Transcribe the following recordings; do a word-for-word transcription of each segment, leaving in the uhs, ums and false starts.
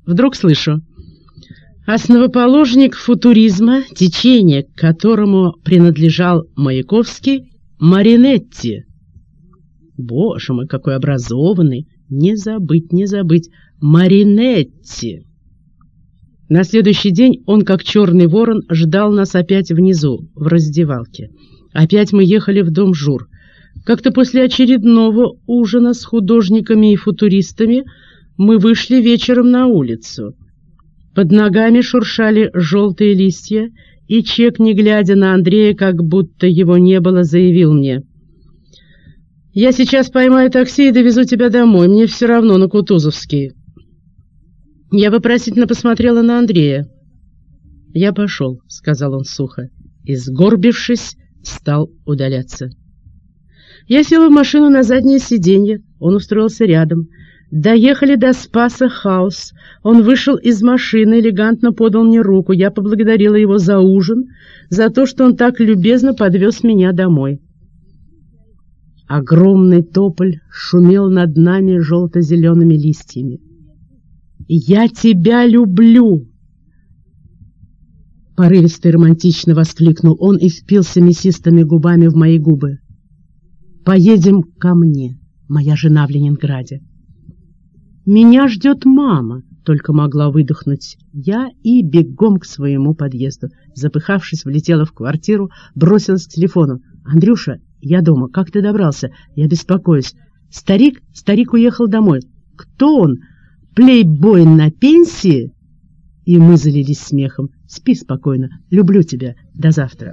Вдруг слышу: основоположник футуризма, течение, к которому принадлежал Маяковский, Маринетти. Боже мой, какой образованный! Не забыть, не забыть. Маринетти. На следующий день он, как черный ворон, ждал нас опять внизу, в раздевалке. Опять мы ехали в дом Жур. Как-то после очередного ужина с художниками и футуристами мы вышли вечером на улицу. Под ногами шуршали желтые листья, и Чек, не глядя на Андрея, как будто его не было, заявил мне: «Я сейчас поймаю такси и довезу тебя домой, мне все равно на Кутузовский». Я вопросительно посмотрела на Андрея. «Я пошел», — сказал он сухо, и, сгорбившись, стал удаляться. Я села в машину на заднее сиденье, он устроился рядом. Доехали до Спаса Хаус. Он вышел из машины, элегантно подал мне руку. Я поблагодарила его за ужин, за то, что он так любезно подвез меня домой. Огромный тополь шумел над нами желто-зелеными листьями. «Я тебя люблю!» Порывисто и романтично воскликнул он и впился мясистыми губами в мои губы. «Поедем ко мне, моя жена в Ленинграде». «Меня ждет мама», — только могла выдохнуть я и бегом к своему подъезду. Запыхавшись, влетела в квартиру, бросилась к телефону. «Андрюша, я дома. Как ты добрался? Я беспокоюсь». «Старик? Старик уехал домой». «Кто он? Плейбой на пенсии?» И мы залились смехом. «Спи спокойно. Люблю тебя. До завтра».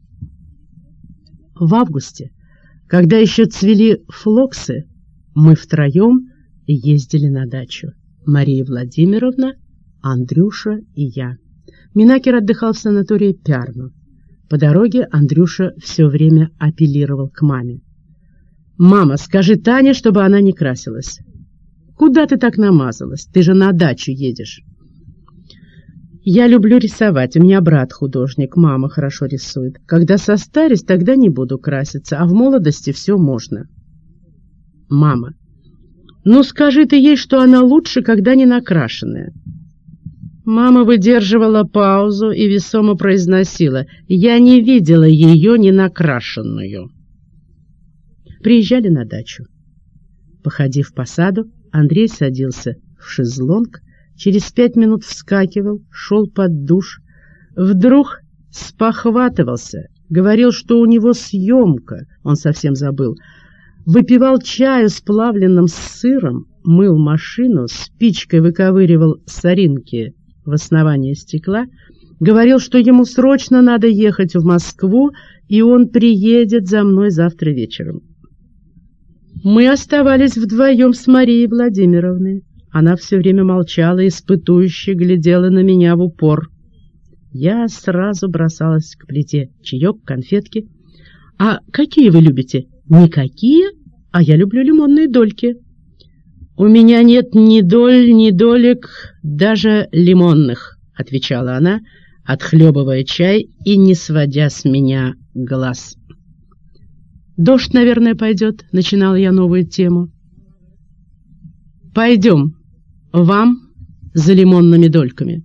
В августе, когда еще цвели флоксы, мы втроем ездили на дачу. Мария Владимировна, Андрюша и я. Минакер отдыхал в санатории Пярну. По дороге Андрюша все время апеллировал к маме. «Мама, скажи Тане, чтобы она не красилась». «Куда ты так намазалась? Ты же на дачу едешь». «Я люблю рисовать. У меня брат художник, мама хорошо рисует. Когда состарюсь, тогда не буду краситься, а в молодости все можно». «Мама, ну скажи ты ей, что она лучше, когда не накрашенная». Мама выдерживала паузу и весомо произносила: «Я не видела ее не накрашенную». Приезжали на дачу. Походив по саду, Андрей садился в шезлонг, через пять минут вскакивал, шел под душ, вдруг спохватывался, говорил, что у него съемка, он совсем забыл, выпивал чаю с плавленным сыром, мыл машину, спичкой выковыривал соринки в основании стекла, говорил, что ему срочно надо ехать в Москву, и он приедет за мной завтра вечером. Мы оставались вдвоем с Марией Владимировной. Она все время молчала, испытующе глядела на меня в упор. Я сразу бросалась к плите. Чаек, конфетки. «А какие вы любите?» «Никакие, а я люблю лимонные дольки». «У меня нет ни доль, ни долек, даже лимонных», — отвечала она, отхлебывая чай и не сводя с меня глаз. «Дождь, наверное, пойдет», — начинала я новую тему. «Пойдем, вам за лимонными дольками».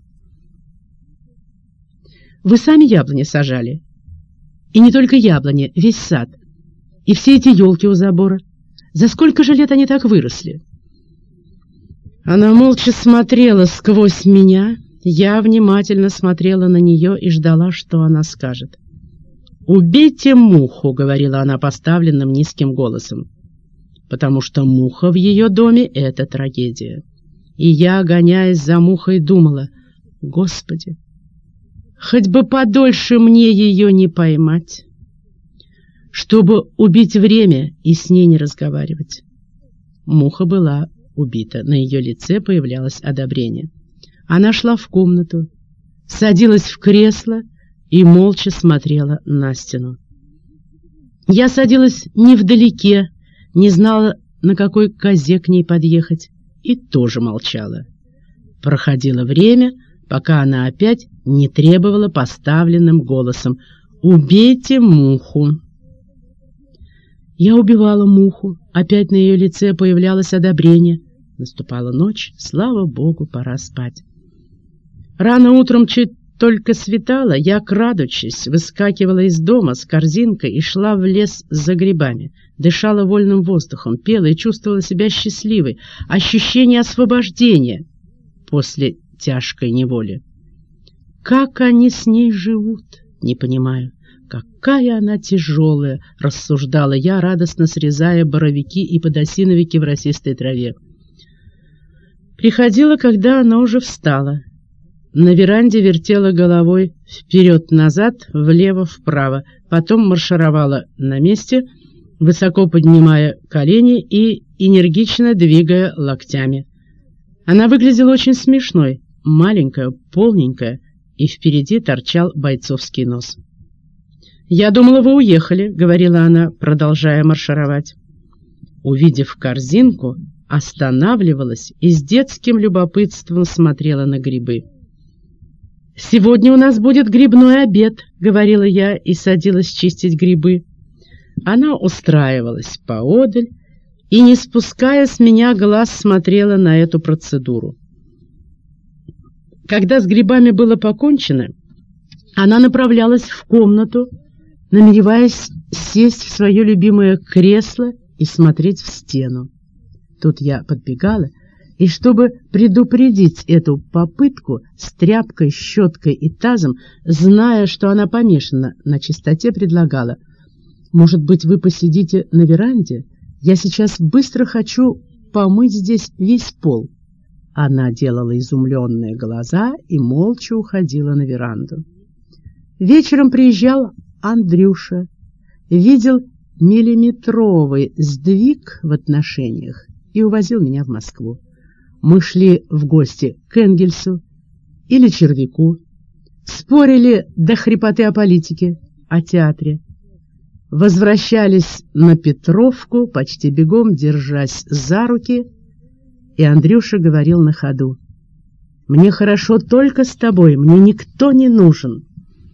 «Вы сами яблони сажали? И не только яблони, весь сад. И все эти елки у забора. За сколько же лет они так выросли?» Она молча смотрела сквозь меня, я внимательно смотрела на нее и ждала, что она скажет. «Убейте муху», — говорила она поставленным низким голосом, потому что муха в ее доме — это трагедия. И я, гоняясь за мухой, думала: «Господи, хоть бы подольше мне ее не поймать, чтобы убить время и с ней не разговаривать». Муха была убита, на ее лице появлялось одобрение. Она шла в комнату, садилась в кресло и молча смотрела на стену. Я садилась невдалеке, не знала, на какой козе к ней подъехать, и тоже молчала. Проходило время, пока она опять не требовала поставленным голосом: «Убейте муху». Я убивала муху, опять на ее лице появлялось одобрение. Наступала ночь, слава богу, пора спать. Рано утром, чуть только светало, я, крадучись, выскакивала из дома с корзинкой и шла в лес за грибами. Дышала вольным воздухом, пела и чувствовала себя счастливой. Ощущение освобождения после тяжкой неволи. Как они с ней живут, не понимаю. Какая она тяжелая, рассуждала я, радостно срезая боровики и подосиновики в росистой траве. Приходила, когда она уже встала. На веранде вертела головой вперед-назад, влево-вправо, потом маршировала на месте, высоко поднимая колени и энергично двигая локтями. Она выглядела очень смешной, маленькая, полненькая, и впереди торчал бойцовский нос. «Я думала, вы уехали», — говорила она, продолжая маршировать. Увидев корзинку, останавливалась и с детским любопытством смотрела на грибы. «Сегодня у нас будет грибной обед», — говорила я и садилась чистить грибы. Она устраивалась поодаль и, не спуская с меня глаз, смотрела на эту процедуру. Когда с грибами было покончено, она направлялась в комнату, намереваясь сесть в свое любимое кресло и смотреть в стену. Тут я подбегала, и чтобы предупредить эту попытку, с тряпкой, щеткой и тазом, зная, что она помешана на чистоте, предлагала: «Может быть, вы посидите на веранде? Я сейчас быстро хочу помыть здесь весь пол». Она делала изумленные глаза и молча уходила на веранду. Вечером приезжал Андрюша, видел миллиметровый сдвиг в отношениях и увозил меня в Москву. Мы шли в гости к Энгельсу или Червяку, спорили до хрипоты о политике, о театре. Возвращались на Петровку, почти бегом, держась за руки, и Андрюша говорил на ходу: «Мне хорошо только с тобой, мне никто не нужен».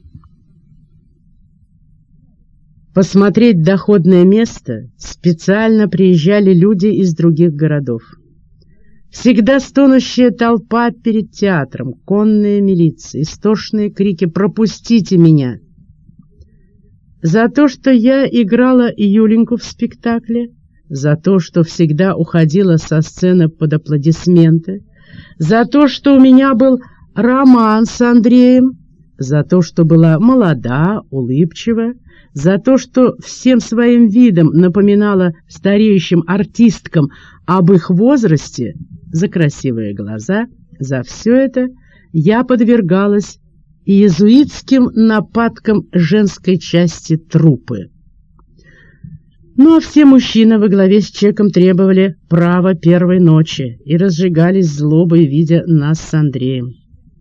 Посмотреть доходное место специально приезжали люди из других городов. Всегда стонущая толпа перед театром, конная милиция, истошные крики «Пропустите меня!». За то, что я играла Юленьку в спектакле, за то, что всегда уходила со сцены под аплодисменты, за то, что у меня был роман с Андреем, за то, что была молода, улыбчива, за то, что всем своим видом напоминала стареющим артисткам об их возрасте, за красивые глаза, за все это я подвергалась иезуитским нападкам женской части труппы. Ну а все мужчины во главе с Чеком требовали права первой ночи и разжигались злобой, видя нас с Андреем.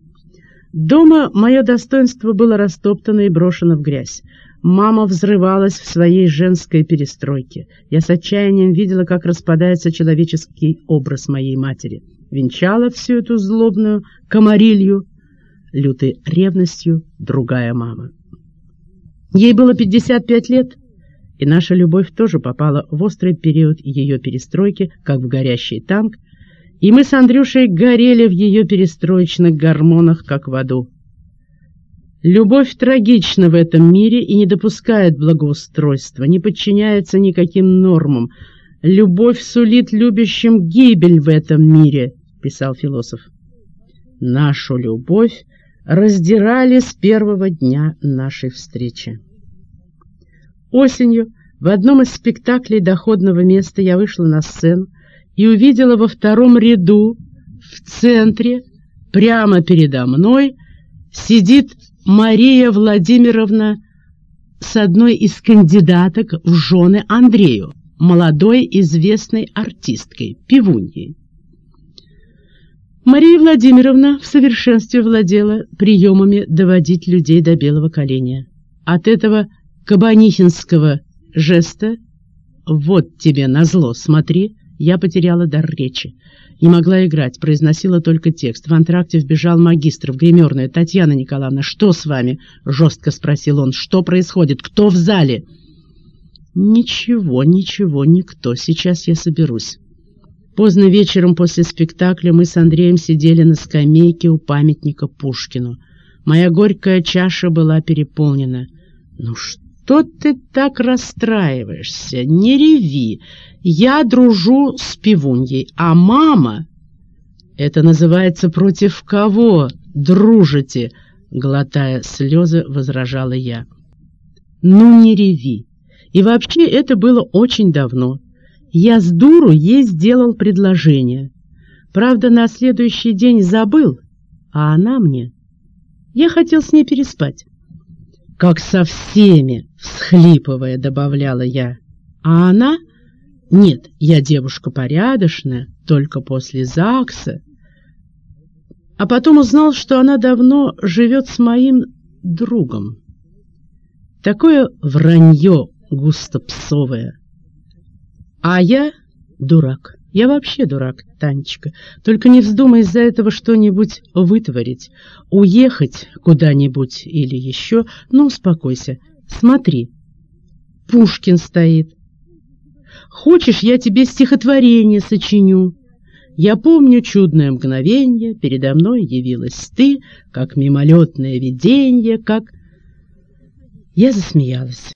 Дома мое достоинство было растоптано и брошено в грязь. Мама взрывалась в своей женской перестройке. Я с отчаянием видела, как распадается человеческий образ моей матери. Венчала всю эту злобную комарилью, лютой ревностью, другая мама. Ей было пятьдесят пять лет, и наша любовь тоже попала в острый период ее перестройки, как в горящий танк, и мы с Андрюшей горели в ее перестроечных гормонах, как в аду. Любовь трагична в этом мире и не допускает благоустройства, не подчиняется никаким нормам. «Любовь сулит любящим гибель в этом мире», — писал философ. Нашу любовь раздирали с первого дня нашей встречи. Осенью в одном из спектаклей доходного места я вышла на сцену и увидела во втором ряду, в центре, прямо передо мной, сидит Мария Владимировна с одной из кандидаток в жены Андрею, молодой известной артисткой, певуньей. Мария Владимировна в совершенстве владела приемами доводить людей до белого коленя. От этого кабанихинского жеста «вот тебе назло, смотри», я потеряла дар речи. Не могла играть, произносила только текст. В антракте вбежал магистр в гримерную. «Татьяна Николаевна, что с вами?» — жестко спросил он. «Что происходит? Кто в зале?» «Ничего, ничего, никто. Сейчас я соберусь». Поздно вечером после спектакля мы с Андреем сидели на скамейке у памятника Пушкину. Моя горькая чаша была переполнена. «Ну что ты так расстраиваешься? Не реви. Я дружу с пивуньей, а мама...» «Это называется против кого дружите?» — глотая слезы, возражала я. «Ну не реви. И вообще это было очень давно. Я с дуру ей сделал предложение. Правда, на следующий день забыл, а она мне... Я хотел с ней переспать». «Как со всеми!» — всхлипывая, добавляла я. А она... «Нет, я девушка порядочная, только после ЗАГСа». А потом узнал, что она давно живет с моим другом. Такое вранье густопсовое. А я дурак. Я вообще дурак, Танечка. Только не вздумай из-за этого что-нибудь вытворить, уехать куда-нибудь или еще. Ну, успокойся. Смотри, Пушкин стоит. Хочешь, я тебе стихотворение сочиню? Я помню чудное мгновенье, передо мной явилась ты, как мимолетное виденье, как... Я засмеялась.